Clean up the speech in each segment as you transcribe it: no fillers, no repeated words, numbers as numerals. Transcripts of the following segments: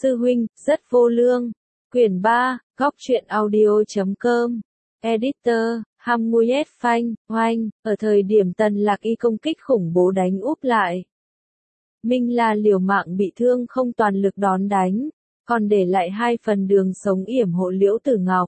Sư huynh, rất vô lương. Quyển 3, góc truyện audio.com. Editor, Hamuyet Phanh, Oanh, ở thời điểm Tần Lạc Y công kích khủng bố đánh úp lại. Minh La liều mạng bị thương không toàn lực đón đánh, còn để lại 2 phần đường sống yểm hộ Liễu Tử Ngọc.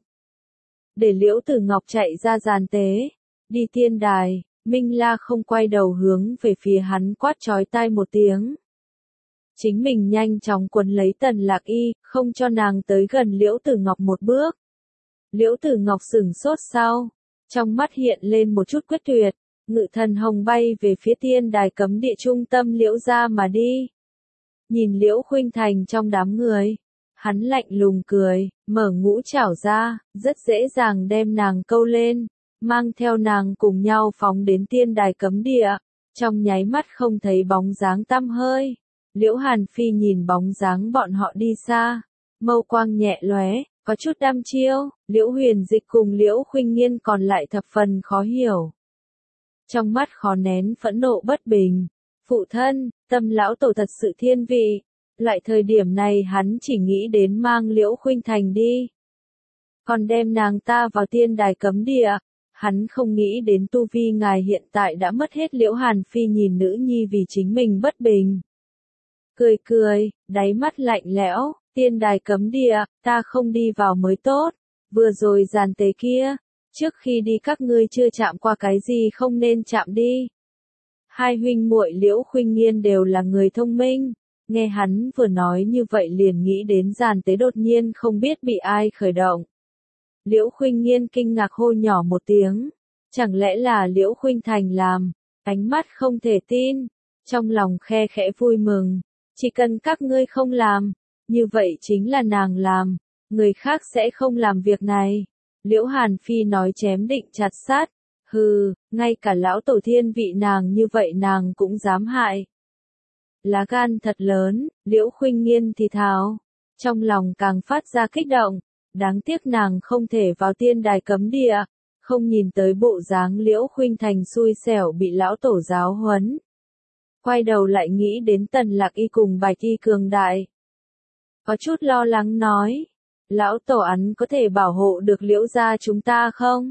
Để Liễu Tử Ngọc chạy ra giàn tế, đi tiên đài, Minh La không quay đầu hướng về phía hắn quát chói tai một tiếng. Chính mình nhanh chóng quấn lấy Tần Lạc Y, không cho nàng tới gần Liễu Tử Ngọc một bước. Liễu Tử Ngọc sửng sốt sau, trong mắt hiện lên một chút quyết tuyệt, ngự thần hồng bay về phía tiên đài cấm địa trung tâm Liễu gia mà đi. Nhìn Liễu Khuynh Thành trong đám người, hắn lạnh lùng cười, mở ngũ trảo ra, rất dễ dàng đem nàng câu lên, mang theo nàng cùng nhau phóng đến tiên đài cấm địa, trong nháy mắt không thấy bóng dáng tăm hơi. Liễu Hàn Phi nhìn bóng dáng bọn họ đi xa, mâu quang nhẹ lóe, có chút đăm chiêu, Liễu Huyền Dịch cùng Liễu Khuynh Nghiên còn lại thập phần khó hiểu. Trong mắt khó nén phẫn nộ bất bình, phụ thân, Tâm lão tổ thật sự thiên vị, loại thời điểm này hắn chỉ nghĩ đến mang Liễu Khuynh Thành đi. Còn đem nàng ta vào tiên đài cấm địa, hắn không nghĩ đến tu vi ngài hiện tại đã mất hết. Liễu Hàn Phi nhìn nữ nhi vì chính mình bất bình. Cười cười, đáy mắt lạnh lẽo, tiên đài cấm địa, ta không đi vào mới tốt, vừa rồi giàn tế kia, trước khi đi các ngươi chưa chạm qua cái gì không nên chạm đi. Hai huynh muội Liễu Khuynh Nghiên đều là người thông minh, nghe hắn vừa nói như vậy liền nghĩ đến giàn tế đột nhiên không biết bị ai khởi động. Liễu Khuynh Nghiên kinh ngạc hô nhỏ một tiếng, chẳng lẽ là Liễu Khuynh Thành làm, ánh mắt không thể tin, trong lòng khe khẽ vui mừng. Chỉ cần các ngươi không làm, như vậy chính là nàng làm, người khác sẽ không làm việc này. Liễu Hàn Phi nói chém định chặt sát, hừ, ngay cả lão tổ thiên vị nàng như vậy nàng cũng dám hại. Lá gan thật lớn, Liễu Khuynh Nghiên thì thào, trong lòng càng phát ra kích động, đáng tiếc nàng không thể vào tiên đài cấm địa, không nhìn tới bộ dáng Liễu Khuynh Thành xui xẻo bị lão tổ giáo huấn. Quay đầu lại nghĩ đến Tần Lạc Y cùng Bạch Y cường đại. Có chút lo lắng nói, lão tổ hắn có thể bảo hộ được Liễu gia chúng ta không?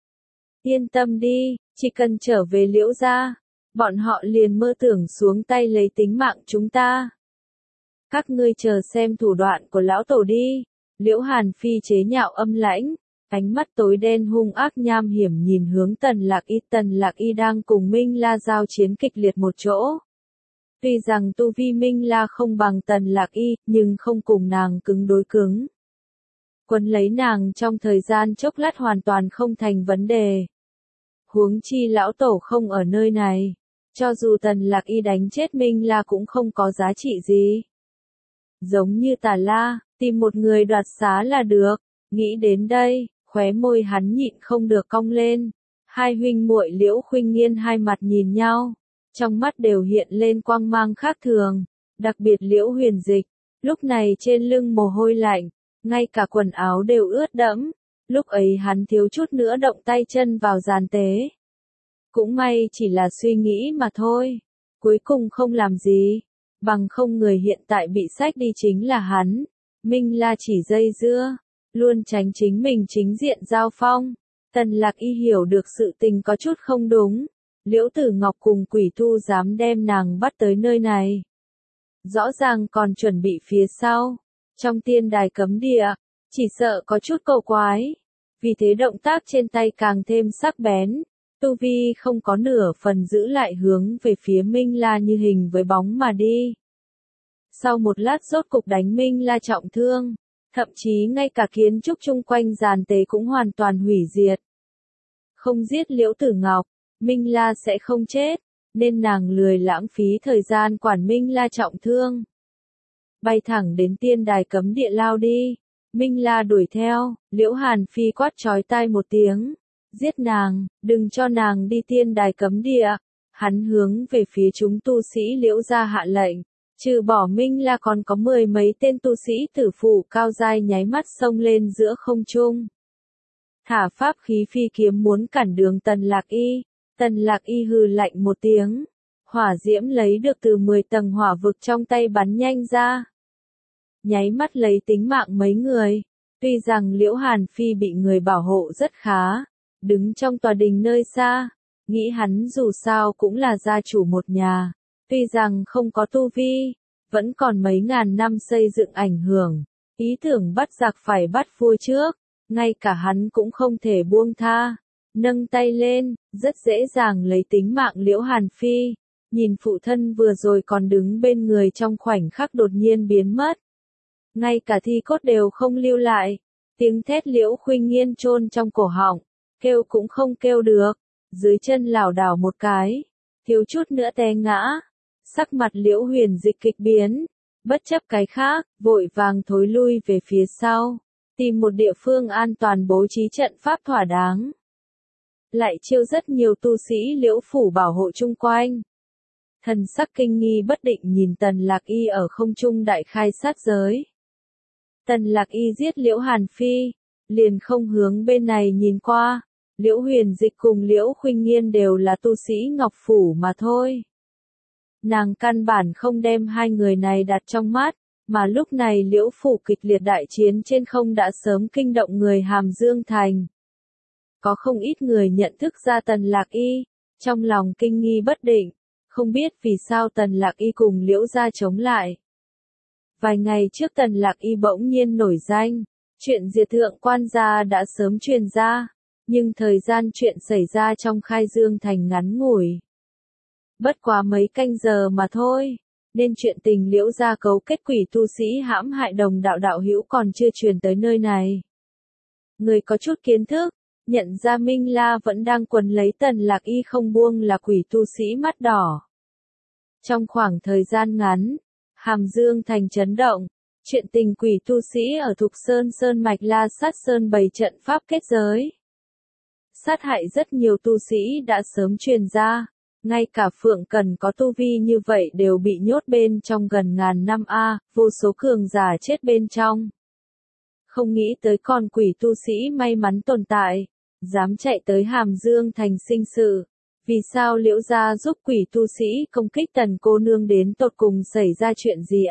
Yên tâm đi, chỉ cần trở về Liễu gia, bọn họ liền mơ tưởng xuống tay lấy tính mạng chúng ta. Các ngươi chờ xem thủ đoạn của lão tổ đi. Liễu Hàn Phi chế nhạo âm lãnh, ánh mắt tối đen hung ác nham hiểm nhìn hướng Tần Lạc Y. Tần Lạc Y đang cùng Minh La giao chiến kịch liệt một chỗ. Tuy rằng tu vi Minh La không bằng Tần Lạc Y, nhưng không cùng nàng cứng đối cứng. Quấn lấy nàng trong thời gian chốc lát hoàn toàn không thành vấn đề. Huống chi lão tổ không ở nơi này, cho dù Tần Lạc Y đánh chết Minh La cũng không có giá trị gì. Giống như Tà La, tìm một người đoạt xá là được. Nghĩ đến đây, khóe môi hắn nhịn không được cong lên. Hai huynh muội Liễu Khuynh Nghiên hai mặt nhìn nhau, trong mắt đều hiện lên quang mang khác thường, đặc biệt Liễu Huyền Dịch, lúc này trên lưng mồ hôi lạnh, ngay cả quần áo đều ướt đẫm, lúc ấy hắn thiếu chút nữa động tay chân vào giàn tế. Cũng may chỉ là suy nghĩ mà thôi, cuối cùng không làm gì, bằng không người hiện tại bị xách đi chính là hắn. Minh La chỉ dây dưa, luôn tránh chính mình chính diện giao phong. Tần Lạc Y hiểu được sự tình có chút không đúng. Liễu Tử Ngọc cùng Quỷ Tu dám đem nàng bắt tới nơi này. Rõ ràng còn chuẩn bị phía sau. Trong tiên đài cấm địa, chỉ sợ có chút cầu quái. Vì thế động tác trên tay càng thêm sắc bén. Tu vi không có nửa phần giữ lại hướng về phía Minh La như hình với bóng mà đi. Sau một lát rốt cục đánh Minh La trọng thương. Thậm chí ngay cả kiến trúc chung quanh giàn tế cũng hoàn toàn hủy diệt. Không giết Liễu Tử Ngọc, Minh La sẽ không chết, nên nàng lười lãng phí thời gian quản Minh La trọng thương. Bay thẳng đến tiên đài cấm địa lao đi, Minh La đuổi theo, Liễu Hàn Phi quát chói tai một tiếng, giết nàng, đừng cho nàng đi tiên đài cấm địa. Hắn hướng về phía chúng tu sĩ Liễu gia hạ lệnh, trừ bỏ Minh La còn có 10 mấy tên tu sĩ tử phụ cao giai nháy mắt xông lên giữa không trung. Thả pháp khí phi kiếm muốn cản đường Tần Lạc Y. Tần Lạc Y hừ lạnh một tiếng, hỏa diễm lấy được từ 10 tầng hỏa vực trong tay bắn nhanh ra. nháy mắt lấy tính mạng mấy người. Tuy rằng Liễu Hàn Phi bị người bảo hộ rất khá, đứng trong tòa đình nơi xa, nghĩ hắn dù sao cũng là gia chủ một nhà, tuy rằng không có tu vi, vẫn còn mấy ngàn năm xây dựng ảnh hưởng, ý tưởng bắt giặc phải bắt vua trước, ngay cả hắn cũng không thể buông tha, nâng tay lên, rất dễ dàng lấy tính mạng Liễu Hàn Phi, nhìn phụ thân vừa rồi còn đứng bên người trong khoảnh khắc đột nhiên biến mất. Ngay cả thi cốt đều không lưu lại, tiếng thét Liễu Khuynh Nghiên chôn trong cổ họng, kêu cũng không kêu được, dưới chân lảo đảo một cái, thiếu chút nữa té ngã, sắc mặt Liễu Huyền Dịch kịch biến, bất chấp cái khác, vội vàng thối lui về phía sau, tìm một địa phương an toàn bố trí trận pháp thỏa đáng. Lại chiêu rất nhiều tu sĩ Liễu phủ bảo hộ chung quanh. Thần sắc kinh nghi bất định nhìn Tần Lạc Y ở không trung đại khai sát giới. Tần Lạc Y giết Liễu Hàn Phi, liền không hướng bên này nhìn qua. Liễu Huyền Dịch cùng Liễu Khuynh Nghiên đều là tu sĩ Ngọc phủ mà thôi. Nàng căn bản không đem hai người này đặt trong mắt, mà lúc này Liễu phủ kịch liệt đại chiến trên không đã sớm kinh động người Hàm Dương thành. Có không ít người nhận thức ra Tần Lạc Y, trong lòng kinh nghi bất định, không biết vì sao Tần Lạc Y cùng Liễu gia chống lại. Vài ngày trước Tần Lạc Y bỗng nhiên nổi danh, chuyện diệt thượng quan gia đã sớm truyền ra, nhưng thời gian chuyện xảy ra trong Khai Dương thành ngắn ngủi. Bất quá mấy canh giờ mà thôi, nên chuyện tình Liễu gia cấu kết quỷ tu sĩ hãm hại đồng đạo đạo hữu còn chưa truyền tới nơi này. Người có chút kiến thức, nhận ra Minh La vẫn đang quấn lấy Tần Lạc Y không buông là quỷ tu sĩ mắt đỏ. Trong khoảng thời gian ngắn, Hàm Dương thành chấn động, chuyện tình quỷ tu sĩ ở Thục Sơn Sơn Mạch La Sát Sơn bày trận pháp kết giới. Sát hại rất nhiều tu sĩ đã sớm truyền ra, ngay cả Phượng Cần có tu vi như vậy đều bị nhốt bên trong gần ngàn năm vô số cường giả chết bên trong. Không nghĩ tới con quỷ tu sĩ may mắn tồn tại, dám chạy tới Hàm Dương thành sinh sự. Vì sao Liễu gia giúp quỷ tu sĩ công kích Tần cô nương đến tột cùng xảy ra chuyện gì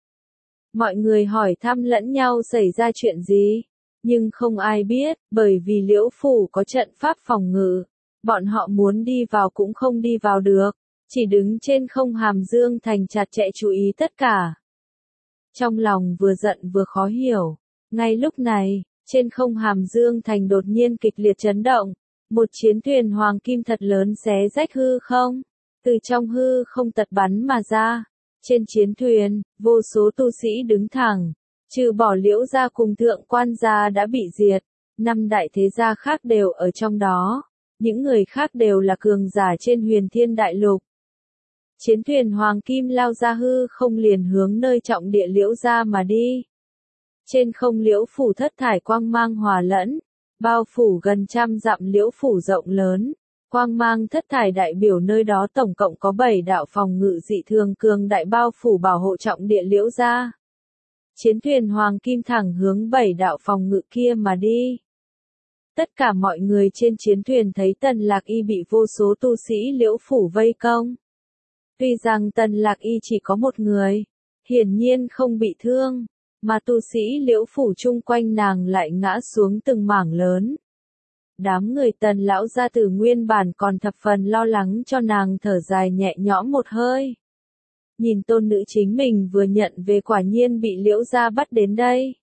Mọi người hỏi thăm lẫn nhau xảy ra chuyện gì, nhưng không ai biết, bởi vì Liễu phủ có trận pháp phòng ngự, bọn họ muốn đi vào cũng không đi vào được, chỉ đứng trên không Hàm Dương thành chặt chẽ chú ý tất cả. Trong lòng vừa giận vừa khó hiểu, ngay lúc này, trên không Hàm Dương thành đột nhiên kịch liệt chấn động. Một chiến thuyền hoàng kim thật lớn xé rách hư không, từ trong hư không tật bắn mà ra. Trên chiến thuyền, vô số tu sĩ đứng thẳng, trừ bỏ Liễu gia cùng thượng quan gia đã bị diệt, 5 đại thế gia khác đều ở trong đó, những người khác đều là cường giả trên Huyền Thiên Đại Lục. Chiến thuyền hoàng kim lao ra hư không liền hướng nơi trọng địa Liễu gia mà đi. Trên không Liễu phủ thất thải quang mang hòa lẫn, bao phủ gần trăm dặm Liễu phủ rộng lớn, quang mang thất thải đại biểu nơi đó tổng cộng có 7 đạo phòng ngự dị thường cường đại bao phủ bảo hộ trọng địa Liễu gia. Chiến thuyền hoàng kim thẳng hướng 7 đạo phòng ngự kia mà đi. Tất cả mọi người trên chiến thuyền thấy Tần Lạc Y bị vô số tu sĩ Liễu phủ vây công. Tuy rằng Tần Lạc Y chỉ có một người, hiển nhiên không bị thương, mà tu sĩ Liễu phủ chung quanh nàng lại ngã xuống từng mảng lớn. Đám người Tần lão gia tử nguyên bản còn thập phần lo lắng cho nàng thở dài nhẹ nhõm một hơi. Nhìn tôn nữ chính mình vừa nhận về quả nhiên bị Liễu gia bắt đến đây.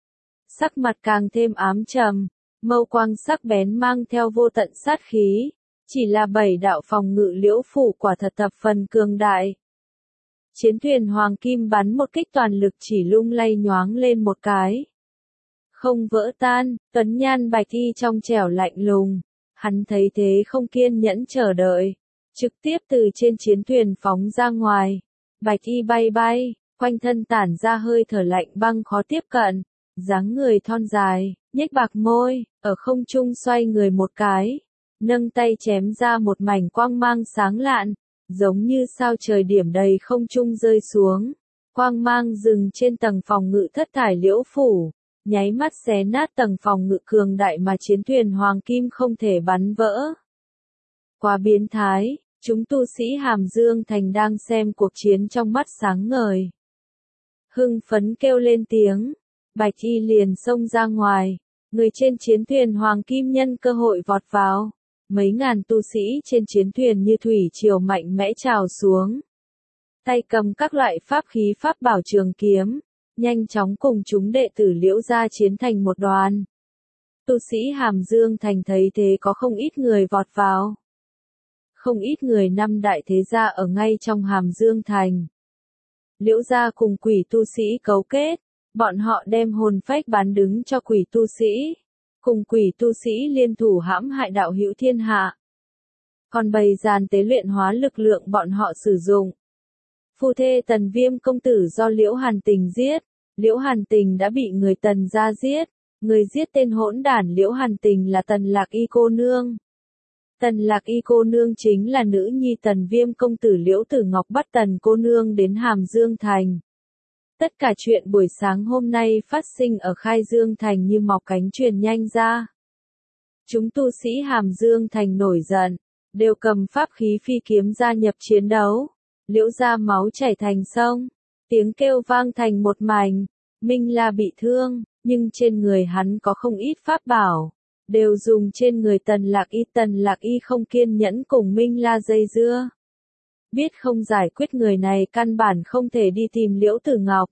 Sắc mặt càng thêm ám trầm, mâu quang sắc bén mang theo vô tận sát khí, chỉ là 7 đạo phòng ngự Liễu phủ quả thật thập phần cường đại. Chiến thuyền hoàng kim bắn một kích toàn lực chỉ lung lay nhoáng lên một cái. Không vỡ tan, tuấn nhan bạch y trong trẻo lạnh lùng. Hắn thấy thế không kiên nhẫn chờ đợi. Trực tiếp từ trên chiến thuyền phóng ra ngoài. Bạch y bay bay, quanh thân tản ra hơi thở lạnh băng khó tiếp cận. Dáng người thon dài, nhếch bạc môi, ở không trung xoay người một cái. Nâng tay chém ra một mảnh quang mang sáng lạn. Giống như sao trời điểm đầy không trung rơi xuống, quang mang dừng trên tầng phòng ngự thất thải Liễu phủ, nháy mắt xé nát tầng phòng ngự cường đại mà chiến thuyền hoàng kim không thể bắn vỡ. Quá biến thái, chúng tu sĩ Hàm Dương thành đang xem cuộc chiến trong mắt sáng ngời. hưng phấn kêu lên tiếng. Bạch Y liền xông ra ngoài, người trên chiến thuyền Hoàng Kim nhân cơ hội vọt vào. Mấy ngàn tu sĩ trên chiến thuyền như thủy triều mạnh mẽ trào xuống. Tay cầm các loại pháp khí pháp bảo trường kiếm, nhanh chóng cùng chúng đệ tử Liễu gia chiến thành một đoàn. Tu sĩ Hàm Dương Thành thấy thế có không ít người vọt vào. Không ít người năm đại thế gia ở ngay trong Hàm Dương Thành. Liễu gia cùng quỷ tu sĩ cấu kết, bọn họ đem hồn phách bán đứng cho quỷ tu sĩ. Cùng quỷ tu sĩ liên thủ hãm hại đạo hữu thiên hạ. Còn bầy giàn tế luyện hóa lực lượng bọn họ sử dụng. Phu thê Tần Viêm công tử do Liễu Hàn Tình giết. Liễu Hàn Tình đã bị người Tần gia giết. Người giết tên hỗn đản Liễu Hàn Tình là Tần Lạc Y cô nương. Tần Lạc Y cô nương chính là nữ nhi Tần Viêm công tử Liễu Tử Ngọc bắt Tần cô nương đến Hàm Dương Thành. Tất cả chuyện buổi sáng hôm nay phát sinh ở Khai Dương Thành như mọc cánh truyền nhanh ra. Chúng tu sĩ Hàm Dương Thành nổi giận, đều cầm pháp khí phi kiếm gia nhập chiến đấu. Liễu gia máu chảy thành sông, tiếng kêu vang thành một mảnh. Minh La bị thương, nhưng trên người hắn có không ít pháp bảo, đều dùng trên người Tần Lạc Y. Tần Lạc Y không kiên nhẫn cùng Minh La dây dưa. Biết không giải quyết người này căn bản không thể đi tìm Liễu Tử Ngọc.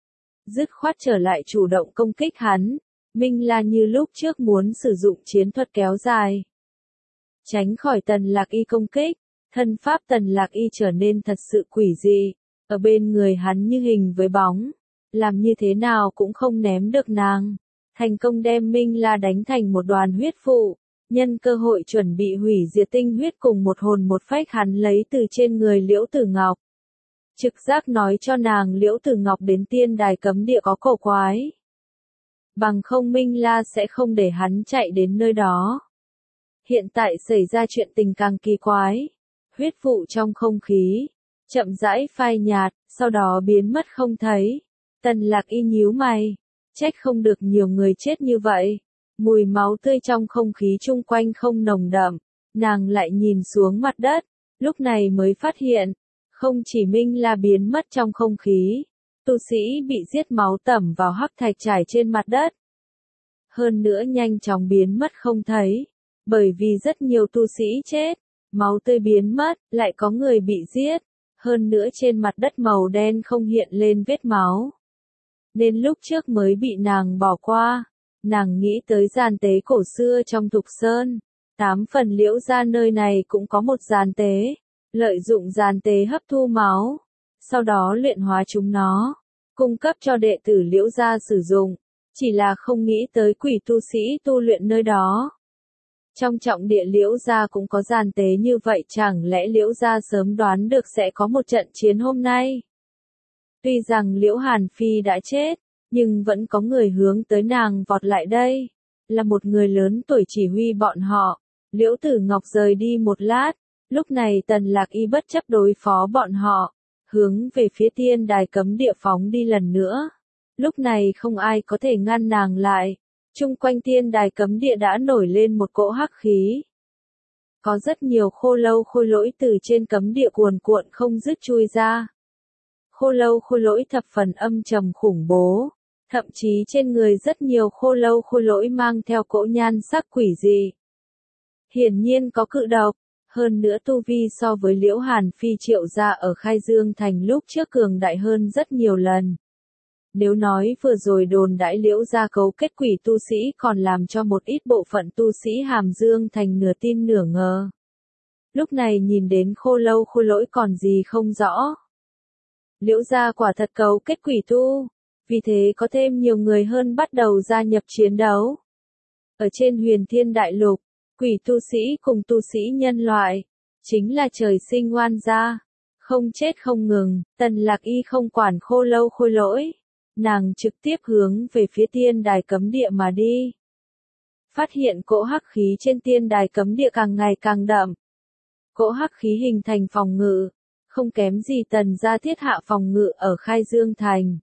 Dứt khoát trở lại chủ động công kích hắn. Minh La như lúc trước muốn sử dụng chiến thuật kéo dài. Tránh khỏi Tần Lạc Y công kích, thân pháp Tần Lạc Y trở nên thật sự quỷ dị, ở bên người hắn như hình với bóng, làm như thế nào cũng không ném được nàng. Thành công đem Minh La đánh thành một đoàn huyết vụ, nhân cơ hội chuẩn bị hủy diệt tinh huyết cùng một hồn một phách hắn lấy từ trên người Liễu Tử Ngọc. Trực giác nói cho nàng Liễu Tử Ngọc đến tiên đài cấm địa có cổ quái. Bằng không Minh La sẽ không để hắn chạy đến nơi đó. Hiện tại xảy ra chuyện tình càng kỳ quái. Huyết vụ trong không khí, chậm rãi phai nhạt, sau đó biến mất không thấy. Tần Lạc Y nhíu mày, trách không được nhiều người chết như vậy. Mùi máu tươi trong không khí chung quanh không nồng đậm, nàng lại nhìn xuống mặt đất, lúc này mới phát hiện, không chỉ Minh La biến mất trong không khí, tu sĩ bị giết máu tẩm vào hắc thạch trải trên mặt đất. Hơn nữa nhanh chóng biến mất không thấy, bởi vì rất nhiều tu sĩ chết, máu tươi biến mất, lại có người bị giết, hơn nữa trên mặt đất màu đen không hiện lên vết máu. Nên lúc trước mới bị nàng bỏ qua, nàng nghĩ tới giàn tế cổ xưa trong Thục Sơn, 8 phần Liễu gia nơi này cũng có một giàn tế, lợi dụng giàn tế hấp thu máu, sau đó luyện hóa chúng nó, cung cấp cho đệ tử Liễu gia sử dụng, chỉ là không nghĩ tới quỷ tu sĩ tu luyện nơi đó. Trong trọng địa Liễu gia cũng có giàn tế như vậy, chẳng lẽ Liễu gia sớm đoán được sẽ có một trận chiến hôm nay? Tuy rằng Liễu Hàn Phi đã chết, nhưng vẫn có người hướng tới nàng vọt lại đây, là một người lớn tuổi chỉ huy bọn họ. Liễu Tử Ngọc rời đi một lát, lúc này Tần Lạc Y bất chấp đối phó bọn họ, hướng về phía tiên đài cấm địa phóng đi lần nữa. Lúc này không ai có thể ngăn nàng lại. Chung quanh tiên đài cấm địa đã nổi lên một cỗ hắc khí. Có rất nhiều khô lâu khôi lỗi từ trên cấm địa cuồn cuộn không dứt chui ra. Khô lâu khôi lỗi thập phần âm trầm khủng bố, thậm chí trên người rất nhiều khô lâu khôi lỗi mang theo cỗ nhan sắc quỷ dị. Hiển nhiên có cự độc, hơn nữa tu vi so với Liễu Hàn Phi Triệu gia ở Khai Dương Thành lúc trước cường đại hơn rất nhiều lần. Nếu nói vừa rồi đồn đãi Liễu gia cấu kết quỷ tu sĩ còn làm cho một ít bộ phận tu sĩ Hàm Dương Thành nửa tin nửa ngờ. Lúc này nhìn đến khô lâu khôi lỗi còn gì không rõ. Liễu gia quả thật cấu kết quỷ tu, vì thế có thêm nhiều người hơn bắt đầu gia nhập chiến đấu. Ở trên Huyền Thiên Đại Lục, quỷ tu sĩ cùng tu sĩ nhân loại, chính là trời sinh oan gia, không chết không ngừng. Tần Lạc Y không quản khô lâu khôi lỗi, nàng trực tiếp hướng về phía tiên đài cấm địa mà đi. Phát hiện cỗ hắc khí trên tiên đài cấm địa càng ngày càng đậm. Cỗ hắc khí hình thành phòng ngự, không kém gì Tần gia thiết hạ phòng ngự ở Khai Dương Thành.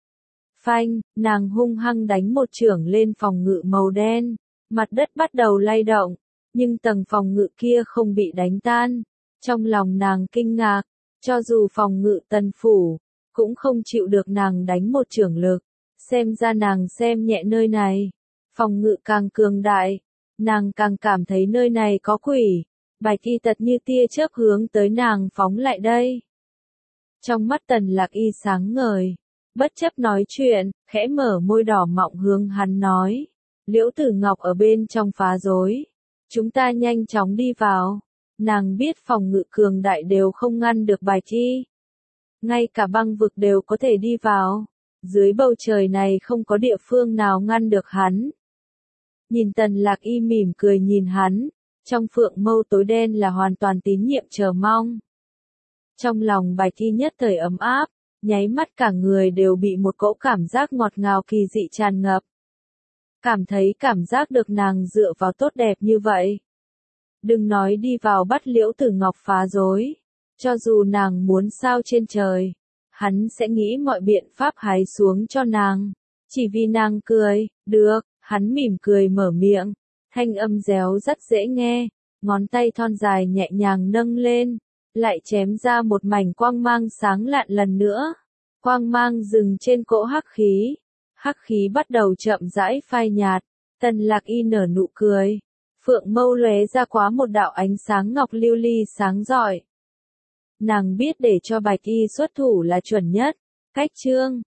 Phanh, nàng hung hăng đánh một chưởng lên phòng ngự màu đen, mặt đất bắt đầu lay động, nhưng tầng phòng ngự kia không bị đánh tan. Trong lòng nàng kinh ngạc, cho dù phòng ngự Tần phủ, cũng không chịu được nàng đánh một chưởng lực. Xem ra nàng xem nhẹ nơi này. Phòng ngự càng cường đại, nàng càng cảm thấy nơi này có quỷ. Bạch y tật như tia chớp hướng tới nàng phóng lại đây. Trong mắt Tần Lạc Y sáng ngời, bất chấp nói chuyện, khẽ mở môi đỏ mọng hướng hắn nói. Liễu Tử Ngọc ở bên trong phá rối. Chúng ta nhanh chóng đi vào. Nàng biết phòng ngự cường đại đều không ngăn được Bạch Y. Ngay cả băng vực đều có thể đi vào. Dưới bầu trời này không có địa phương nào ngăn được hắn. Nhìn Tần Lạc Y mỉm cười nhìn hắn, trong phượng mâu tối đen là hoàn toàn tín nhiệm chờ mong. Trong lòng Bạch Y nhất thời ấm áp, nháy mắt cả người đều bị một cỗ cảm giác ngọt ngào kỳ dị tràn ngập. Cảm thấy cảm giác được nàng dựa vào tốt đẹp như vậy. Đừng nói đi vào bắt Liễu Tử Ngọc phá rối, cho dù nàng muốn sao trên trời, hắn sẽ nghĩ mọi biện pháp hái xuống cho nàng. Chỉ vì nàng cười, được, hắn mỉm cười mở miệng, thanh âm réo rất dễ nghe, ngón tay thon dài nhẹ nhàng nâng lên, lại chém ra một mảnh quang mang sáng lạn lần nữa. Quang mang dừng trên cỗ hắc khí bắt đầu chậm rãi phai nhạt, Tần Lạc Y nở nụ cười, phượng mâu lóe ra quá một đạo ánh sáng ngọc lưu ly sáng rọi. Nàng biết để cho Bạch Y xuất thủ là chuẩn nhất, cách chương